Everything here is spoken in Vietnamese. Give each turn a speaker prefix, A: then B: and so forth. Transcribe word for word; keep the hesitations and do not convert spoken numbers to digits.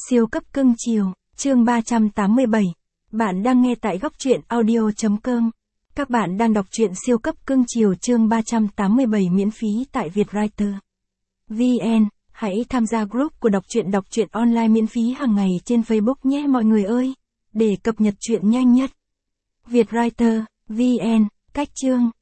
A: Siêu cấp cưng chiều, chương ba trăm tám mươi bảy. Bạn đang nghe tại góc truyện audio chấm com. Các bạn đang đọc truyện siêu cấp cưng chiều chương ba trăm tám mươi bảy miễn phí tại Vietwriter vê en. Hãy tham gia group của đọc truyện đọc truyện online miễn phí hàng ngày trên Facebook nhé mọi người ơi, để cập nhật truyện nhanh nhất. Vietwriter vê en, cách chương.